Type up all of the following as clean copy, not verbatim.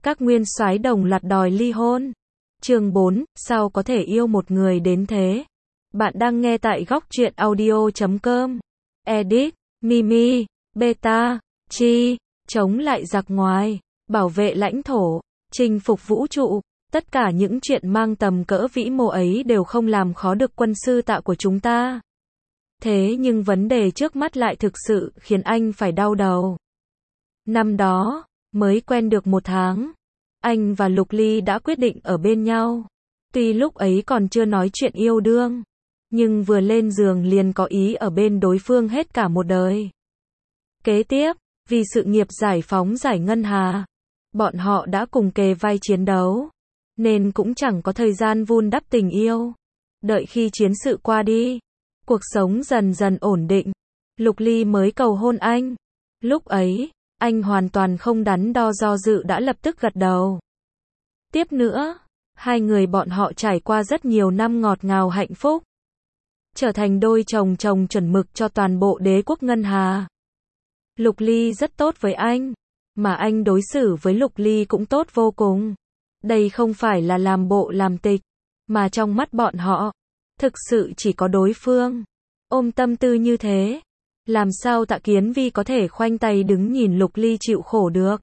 Các nguyên soái đồng loạt đòi ly hôn. Chương 4, sao có thể yêu một người đến thế? Bạn đang nghe tại góc truyện audio.com. Edit, Mimi, Beta, Chi, chống lại giặc ngoài, bảo vệ lãnh thổ, chinh phục vũ trụ. Tất cả những chuyện mang tầm cỡ vĩ mô ấy đều không làm khó được quân sư Tạ của chúng ta. Thế nhưng vấn đề trước mắt lại thực sự khiến anh phải đau đầu. Năm đó, mới quen được 1 tháng, anh và Lục Ly đã quyết định ở bên nhau. Tuy lúc ấy còn chưa nói chuyện yêu đương, nhưng vừa lên giường liền có ý ở bên đối phương hết cả một đời. Kế tiếp, vì sự nghiệp giải phóng giải ngân hà, bọn họ đã cùng kề vai chiến đấu, nên cũng chẳng có thời gian vun đắp tình yêu. Đợi khi chiến sự qua đi, cuộc sống dần dần ổn định, Lục Ly mới cầu hôn anh. Lúc ấy, anh hoàn toàn không đắn đo do dự đã lập tức gật đầu. Tiếp nữa, hai người bọn họ trải qua rất nhiều năm ngọt ngào hạnh phúc, trở thành đôi chồng chồng chuẩn mực cho toàn bộ đế quốc ngân hà. Lục Ly rất tốt với anh, mà anh đối xử với Lục Ly cũng tốt vô cùng. Đây không phải là làm bộ làm tịch, mà trong mắt bọn họ, thực sự chỉ có đối phương. Ôm tâm tư như thế, làm sao Tạ Kiến Vi có thể khoanh tay đứng nhìn Lục Ly chịu khổ được?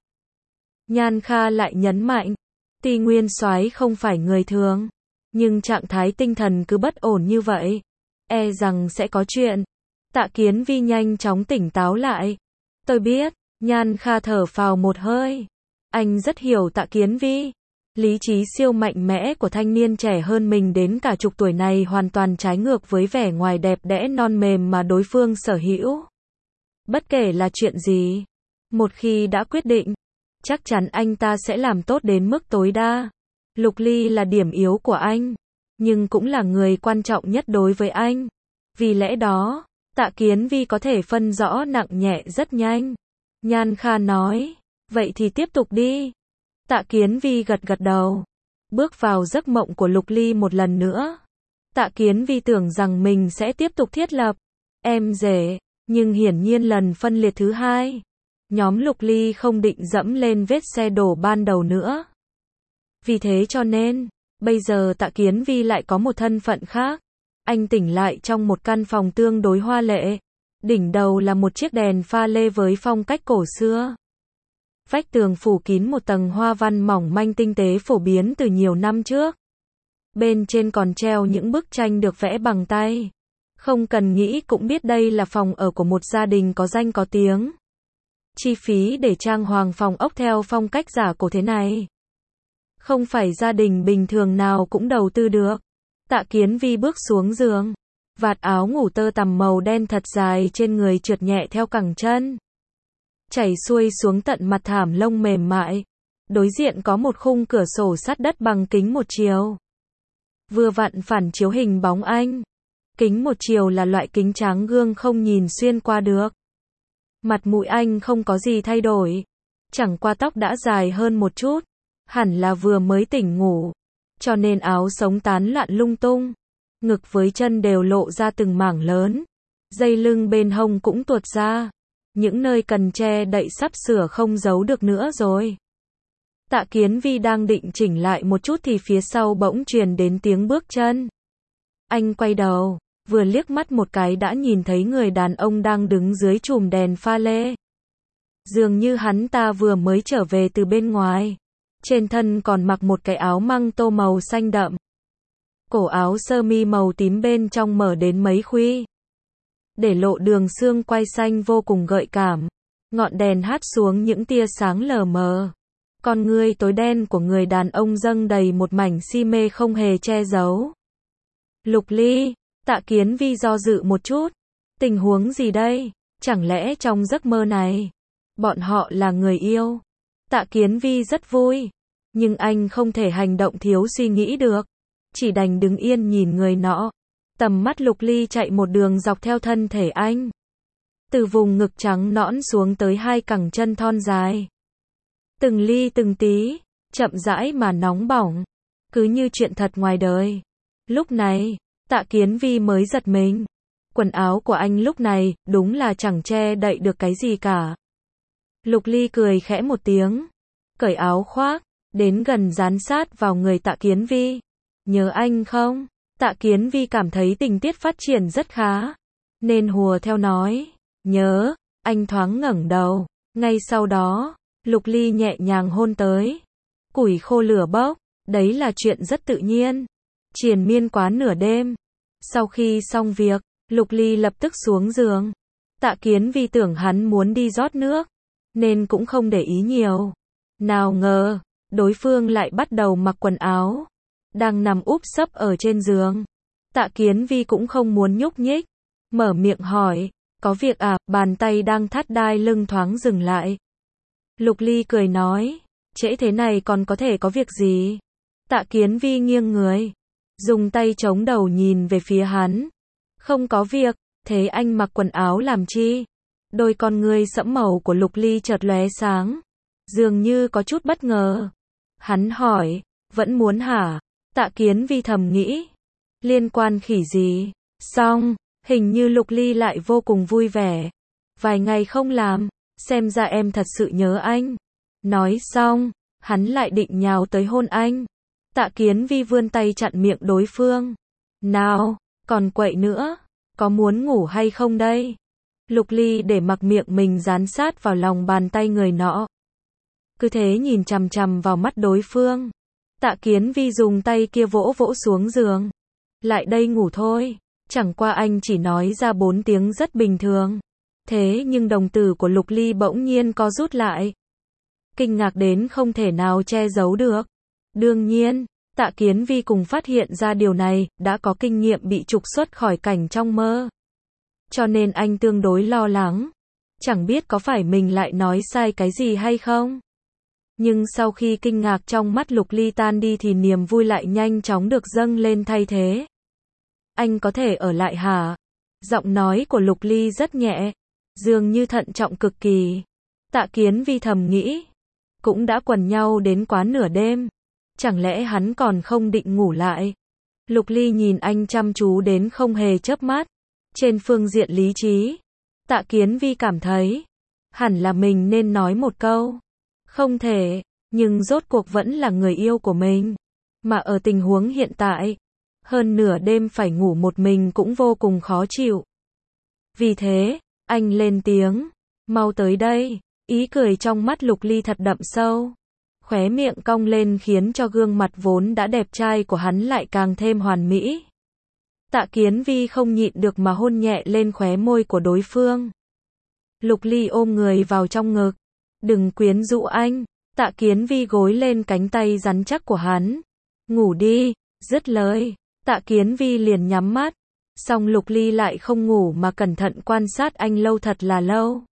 Nhan Kha lại nhấn mạnh, tuy nguyên soái không phải người thường, nhưng trạng thái tinh thần cứ bất ổn như vậy, e rằng sẽ có chuyện. Tạ Kiến Vi nhanh chóng tỉnh táo lại. Tôi biết. Nhan Kha thở phào một hơi. Anh rất hiểu Tạ Kiến Vi. Lý trí siêu mạnh mẽ của thanh niên trẻ hơn mình đến cả chục tuổi này hoàn toàn trái ngược với vẻ ngoài đẹp đẽ non mềm mà đối phương sở hữu. Bất kể là chuyện gì, một khi đã quyết định, chắc chắn anh ta sẽ làm tốt đến mức tối đa. Lục Ly là điểm yếu của anh, nhưng cũng là người quan trọng nhất đối với anh. Vì lẽ đó, Tạ Kiến Vi có thể phân rõ nặng nhẹ rất nhanh. Nhan Kha nói, vậy thì tiếp tục đi. Tạ Kiến Vi gật gật đầu, bước vào giấc mộng của Lục Ly một lần nữa. Tạ Kiến Vi tưởng rằng mình sẽ tiếp tục thiết lập em rể, nhưng hiển nhiên lần phân liệt thứ hai, nhóm Lục Ly không định dẫm lên vết xe đổ ban đầu nữa. Vì thế cho nên, bây giờ Tạ Kiến Vi lại có một thân phận khác. Anh tỉnh lại trong một căn phòng tương đối hoa lệ. Đỉnh đầu là một chiếc đèn pha lê với phong cách cổ xưa. Vách tường phủ kín một tầng hoa văn mỏng manh tinh tế phổ biến từ nhiều năm trước. Bên trên còn treo những bức tranh được vẽ bằng tay. Không cần nghĩ cũng biết đây là phòng ở của một gia đình có danh có tiếng. Chi phí để trang hoàng phòng ốc theo phong cách giả cổ thế này, không phải gia đình bình thường nào cũng đầu tư được. Tạ Kiến Vi bước xuống giường. Vạt áo ngủ tơ tằm màu đen thật dài trên người trượt nhẹ theo cẳng chân, chảy xuôi xuống tận mặt thảm lông mềm mại. Đối diện có một khung cửa sổ sắt đất bằng kính một chiều, vừa vặn phản chiếu hình bóng anh. Kính một chiều là loại kính tráng gương không nhìn xuyên qua được. Mặt mũi anh không có gì thay đổi, chẳng qua tóc đã dài hơn một chút, hẳn là vừa mới tỉnh ngủ, cho nên áo sống tán loạn lung tung. Ngực với chân đều lộ ra từng mảng lớn, dây lưng bên hông cũng tuột ra, những nơi cần che đậy sắp sửa không giấu được nữa rồi. Tạ Kiến Vi đang định chỉnh lại một chút thì phía sau bỗng truyền đến tiếng bước chân. Anh quay đầu, vừa liếc mắt một cái đã nhìn thấy người đàn ông đang đứng dưới chùm đèn pha lê. Dường như hắn ta vừa mới trở về từ bên ngoài, trên thân còn mặc một cái áo măng tô màu xanh đậm. Cổ áo sơ mi màu tím bên trong mở đến mấy khuy, để lộ đường xương quai xanh vô cùng gợi cảm. Ngọn đèn hắt xuống những tia sáng lờ mờ. Con ngươi tối đen của người đàn ông dâng đầy một mảnh si mê không hề che giấu. Lục Ly, Tạ Kiến Vi do dự một chút. Tình huống gì đây? Chẳng lẽ trong giấc mơ này, bọn họ là người yêu? Tạ Kiến Vi rất vui, nhưng anh không thể hành động thiếu suy nghĩ được. Chỉ đành đứng yên nhìn người nọ. Tầm mắt Lục Ly chạy một đường dọc theo thân thể anh, từ vùng ngực trắng nõn xuống tới hai cẳng chân thon dài. Từng ly từng tí, chậm rãi mà nóng bỏng, cứ như chuyện thật ngoài đời. Lúc này, Tạ Kiến Vi mới giật mình. Quần áo của anh lúc này, đúng là chẳng che đậy được cái gì cả. Lục Ly cười khẽ một tiếng, cởi áo khoác, đến gần dán sát vào người Tạ Kiến Vi. Nhớ anh không? Tạ Kiến Vi cảm thấy tình tiết phát triển rất khá, nên hùa theo nói, nhớ. Anh thoáng ngẩng đầu. Ngay sau đó, Lục Ly nhẹ nhàng hôn tới. Củi khô lửa bốc, đấy là chuyện rất tự nhiên. Triền miên quá nửa đêm. Sau khi xong việc, Lục Ly lập tức xuống giường. Tạ Kiến Vi tưởng hắn muốn đi rót nước, nên cũng không để ý nhiều. Nào ngờ, đối phương lại bắt đầu mặc quần áo, đang nằm úp sấp ở trên giường. Tạ Kiến Vi cũng không muốn nhúc nhích, mở miệng hỏi, có việc à? Bàn tay đang thắt đai lưng thoáng dừng lại. Lục Ly cười nói, trễ thế này còn có thể có việc gì? Tạ Kiến Vi nghiêng người, dùng tay chống đầu nhìn về phía hắn. Không có việc, thế anh mặc quần áo làm chi? Đôi con ngươi sẫm màu của Lục Ly chợt lóe sáng, dường như có chút bất ngờ. Hắn hỏi, vẫn muốn hả? Tạ Kiến Vi thầm nghĩ, liên quan khỉ gì? Xong, hình như Lục Ly lại vô cùng vui vẻ. Vài ngày không làm, xem ra em thật sự nhớ anh. Nói xong, hắn lại định nhào tới hôn anh. Tạ Kiến Vi vươn tay chặn miệng đối phương. Nào, còn quậy nữa, có muốn ngủ hay không đây? Lục Ly để mặc miệng mình dán sát vào lòng bàn tay người nọ. Cứ thế nhìn chằm chằm vào mắt đối phương. Tạ Kiến Vi dùng tay kia vỗ vỗ xuống giường. Lại đây ngủ thôi. Chẳng qua anh chỉ nói ra 4 tiếng rất bình thường. Thế nhưng đồng tử của Lục Ly bỗng nhiên co rút lại. Kinh ngạc đến không thể nào che giấu được. Đương nhiên, Tạ Kiến Vi cùng phát hiện ra điều này, đã có kinh nghiệm bị trục xuất khỏi cảnh trong mơ. Cho nên anh tương đối lo lắng. Chẳng biết có phải mình lại nói sai cái gì hay không. Nhưng sau khi kinh ngạc trong mắt Lục Ly tan đi thì niềm vui lại nhanh chóng được dâng lên thay thế. Anh có thể ở lại hả? Giọng nói của Lục Ly rất nhẹ, dường như thận trọng cực kỳ. Tạ Kiến Vi thầm nghĩ, cũng đã quần nhau đến quá nửa đêm, chẳng lẽ hắn còn không định ngủ lại? Lục Ly nhìn anh chăm chú đến không hề chớp mắt. Trên phương diện lý trí, Tạ Kiến Vi cảm thấy, hẳn là mình nên nói một câu. Không thể, nhưng rốt cuộc vẫn là người yêu của mình. Mà ở tình huống hiện tại, hơn nửa đêm phải ngủ một mình cũng vô cùng khó chịu. Vì thế, anh lên tiếng, mau tới đây. Ý cười trong mắt Lục Ly thật đậm sâu. Khóe miệng cong lên khiến cho gương mặt vốn đã đẹp trai của hắn lại càng thêm hoàn mỹ. Tạ Kiến Vi không nhịn được mà hôn nhẹ lên khóe môi của đối phương. Lục Ly ôm người vào trong ngực. Đừng quyến rũ anh. Tạ Kiến Vi gối lên cánh tay rắn chắc của hắn. Ngủ đi. Dứt lời, Tạ Kiến Vi liền nhắm mắt. Song Lục Ly lại không ngủ mà cẩn thận quan sát anh lâu thật là lâu.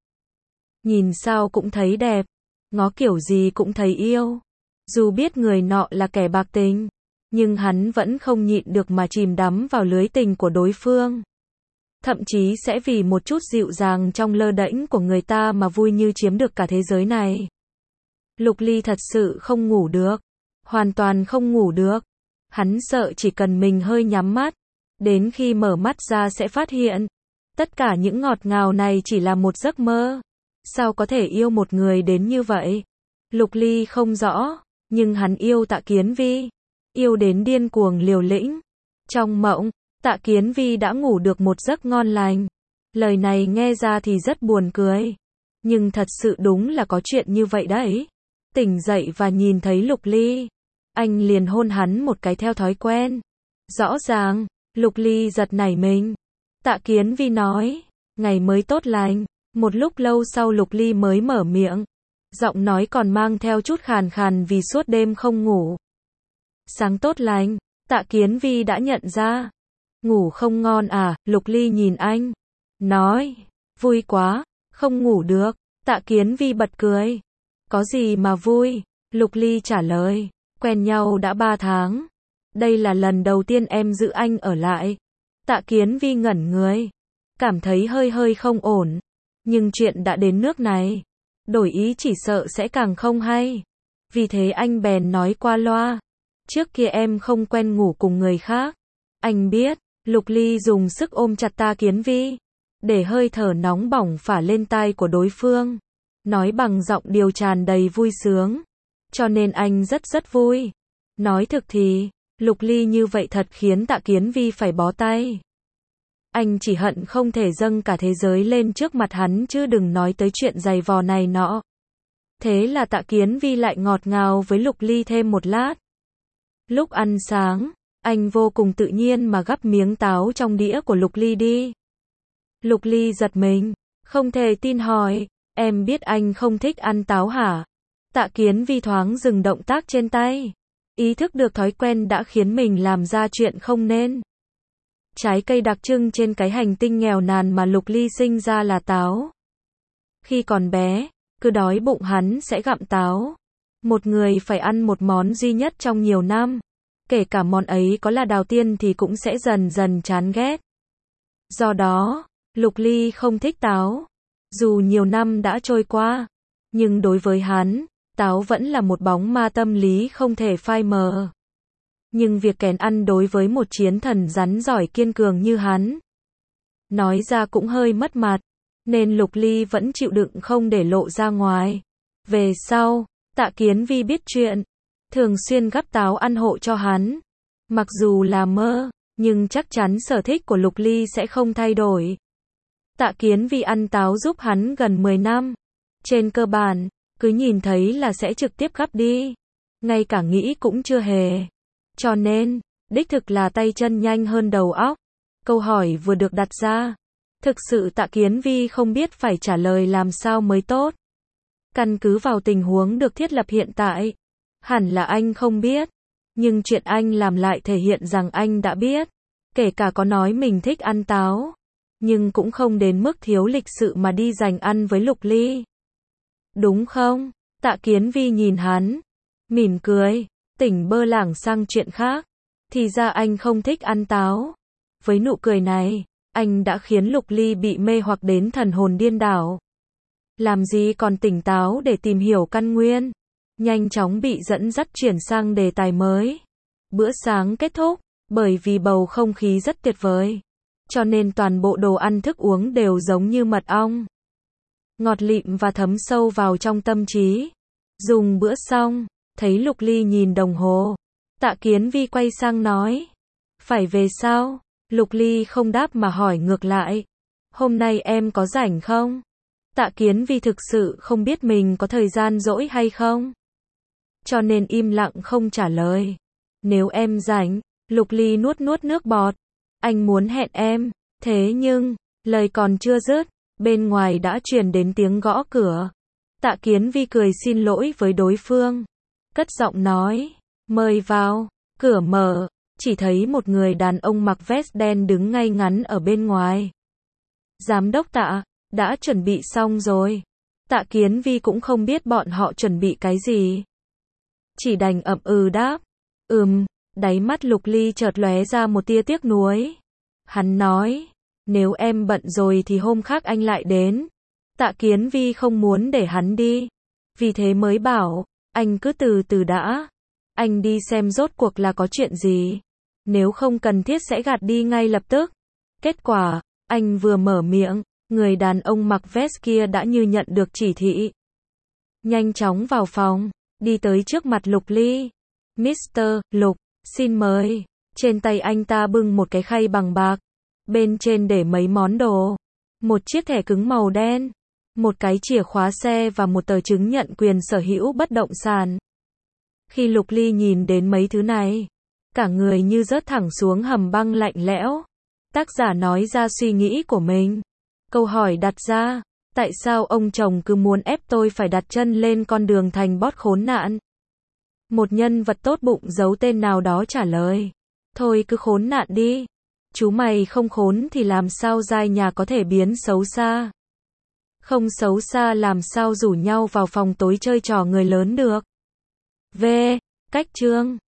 Nhìn sao cũng thấy đẹp, ngó kiểu gì cũng thấy yêu. Dù biết người nọ là kẻ bạc tình, nhưng hắn vẫn không nhịn được mà chìm đắm vào lưới tình của đối phương. Thậm chí sẽ vì một chút dịu dàng trong lơ đễnh của người ta mà vui như chiếm được cả thế giới này. Lục Ly thật sự không ngủ được, hoàn toàn không ngủ được. Hắn sợ chỉ cần mình hơi nhắm mắt, đến khi mở mắt ra sẽ phát hiện, tất cả những ngọt ngào này chỉ là một giấc mơ. Sao có thể yêu một người đến như vậy? Lục Ly không rõ, nhưng hắn yêu Tạ Kiến Vi, yêu đến điên cuồng liều lĩnh. Trong mộng, Tạ Kiến Vi đã ngủ được một giấc ngon lành. Lời này nghe ra thì rất buồn cười, nhưng thật sự đúng là có chuyện như vậy đấy. Tỉnh dậy và nhìn thấy Lục Ly, anh liền hôn hắn một cái theo thói quen. Rõ ràng, Lục Ly giật nảy mình. Tạ Kiến Vi nói, ngày mới tốt lành. Một lúc lâu sau Lục Ly mới mở miệng. Giọng nói còn mang theo chút khàn khàn vì suốt đêm không ngủ. Sáng tốt lành, Tạ Kiến Vi đã nhận ra. Ngủ không ngon à? Lục Ly nhìn anh, nói, vui quá, không ngủ được. Tạ Kiến Vi bật cười. Có gì mà vui? Lục Ly trả lời, quen nhau đã 3 tháng. Đây là lần đầu tiên em giữ anh ở lại. Tạ Kiến Vi ngẩn người, cảm thấy hơi không ổn. Nhưng chuyện đã đến nước này, đổi ý chỉ sợ sẽ càng không hay. Vì thế anh bèn nói qua loa, trước kia em không quen ngủ cùng người khác. Anh biết. Lục Ly dùng sức ôm chặt Tạ Kiến Vi, để hơi thở nóng bỏng phả lên tai của đối phương, nói bằng giọng điệu tràn đầy vui sướng. cho nên anh rất vui. Nói thực thì, Lục Ly như vậy thật khiến Tạ Kiến Vi phải bó tay. Anh chỉ hận không thể dâng cả thế giới lên trước mặt hắn chứ đừng nói tới chuyện giày vò này nọ. Thế là Tạ Kiến Vi lại ngọt ngào với Lục Ly thêm một lát. Lúc ăn sáng, anh vô cùng tự nhiên mà gắp miếng táo trong đĩa của Lục Ly đi. Lục Ly giật mình, không thể tin hỏi, em biết anh không thích ăn táo hả? Tạ Kiến Vi thoáng dừng động tác trên tay. Ý thức được thói quen đã khiến mình làm ra chuyện không nên. Trái cây đặc trưng trên cái hành tinh nghèo nàn mà Lục Ly sinh ra là táo. Khi còn bé, cứ đói bụng hắn sẽ gặm táo. Một người phải ăn một món duy nhất trong nhiều năm. Kể cả món ấy có là đào tiên thì cũng sẽ dần dần chán ghét. Do đó, Lục Ly không thích táo. Dù nhiều năm đã trôi qua, nhưng đối với hắn, táo vẫn là một bóng ma tâm lý không thể phai mờ. Nhưng việc kén ăn đối với một chiến thần rắn giỏi kiên cường như hắn, nói ra cũng hơi mất mặt, nên Lục Ly vẫn chịu đựng không để lộ ra ngoài. Về sau, Tạ Kiến Vi biết chuyện, thường xuyên gắp táo ăn hộ cho hắn. Mặc dù là mơ, nhưng chắc chắn sở thích của Lục Ly sẽ không thay đổi. Tạ Kiến Vi ăn táo giúp hắn gần 10 năm. Trên cơ bản, cứ nhìn thấy là sẽ trực tiếp gắp đi. Ngay cả nghĩ cũng chưa hề. Cho nên, đích thực là tay chân nhanh hơn đầu óc. Câu hỏi vừa được đặt ra. Thực sự Tạ Kiến Vi không biết phải trả lời làm sao mới tốt. Căn cứ vào tình huống được thiết lập hiện tại, hẳn là anh không biết. Nhưng chuyện anh làm lại thể hiện rằng anh đã biết. Kể cả có nói mình thích ăn táo, nhưng cũng không đến mức thiếu lịch sự mà đi giành ăn với Lục Ly. Đúng không? Tạ Kiến Vi nhìn hắn, mỉm cười, tỉnh bơ lảng sang chuyện khác. Thì ra anh không thích ăn táo. Với nụ cười này, anh đã khiến Lục Ly bị mê hoặc đến thần hồn điên đảo. Làm gì còn tỉnh táo để tìm hiểu căn nguyên. Nhanh chóng bị dẫn dắt chuyển sang đề tài mới. Bữa sáng kết thúc, bởi vì bầu không khí rất tuyệt vời. Cho nên toàn bộ đồ ăn thức uống đều giống như mật ong. Ngọt lịm và thấm sâu vào trong tâm trí. Dùng bữa xong, thấy Lục Ly nhìn đồng hồ. Tạ Kiến Vi quay sang nói. Phải về sao? Lục Ly không đáp mà hỏi ngược lại. Hôm nay em có rảnh không? Tạ Kiến Vi thực sự không biết mình có thời gian rỗi hay không. Cho nên im lặng không trả lời. Nếu em rảnh, Lục Ly nuốt nước bọt. Anh muốn hẹn em, thế nhưng, lời còn chưa dứt, bên ngoài đã truyền đến tiếng gõ cửa. Tạ Kiến Vi cười xin lỗi với đối phương. Cất giọng nói, mời vào, cửa mở, chỉ thấy một người đàn ông mặc vest đen đứng ngay ngắn ở bên ngoài. Giám đốc Tạ, đã chuẩn bị xong rồi. Tạ Kiến Vi cũng không biết bọn họ chuẩn bị cái gì. Chỉ đành ậm ừ đáp. Đáy mắt Lục Ly chợt lóe ra một tia tiếc nuối. Hắn nói, nếu em bận rồi thì hôm khác anh lại đến. Tạ Kiến Vi không muốn để hắn đi. Vì thế mới bảo, anh cứ từ từ đã. Anh đi xem rốt cuộc là có chuyện gì. Nếu không cần thiết sẽ gạt đi ngay lập tức. Kết quả, anh vừa mở miệng, người đàn ông mặc vest kia đã như nhận được chỉ thị. Nhanh chóng vào phòng, đi tới trước mặt Lục Ly. Mr. Lục, xin mời. Trên tay anh ta bưng một cái khay bằng bạc. Bên trên để mấy món đồ. Một chiếc thẻ cứng màu đen. Một cái chìa khóa xe và một tờ chứng nhận quyền sở hữu bất động sản. Khi Lục Ly nhìn đến mấy thứ này, cả người như rớt thẳng xuống hầm băng lạnh lẽo. Tác giả nói ra suy nghĩ của mình. Câu hỏi đặt ra, tại sao ông chồng cứ muốn ép tôi phải đặt chân lên con đường thành bót khốn nạn? Một nhân vật tốt bụng giấu tên nào đó trả lời. Thôi cứ khốn nạn đi. Chú mày không khốn thì làm sao giai nhà có thể biến xấu xa? Không xấu xa làm sao rủ nhau vào phòng tối chơi trò người lớn được? V. Cách chương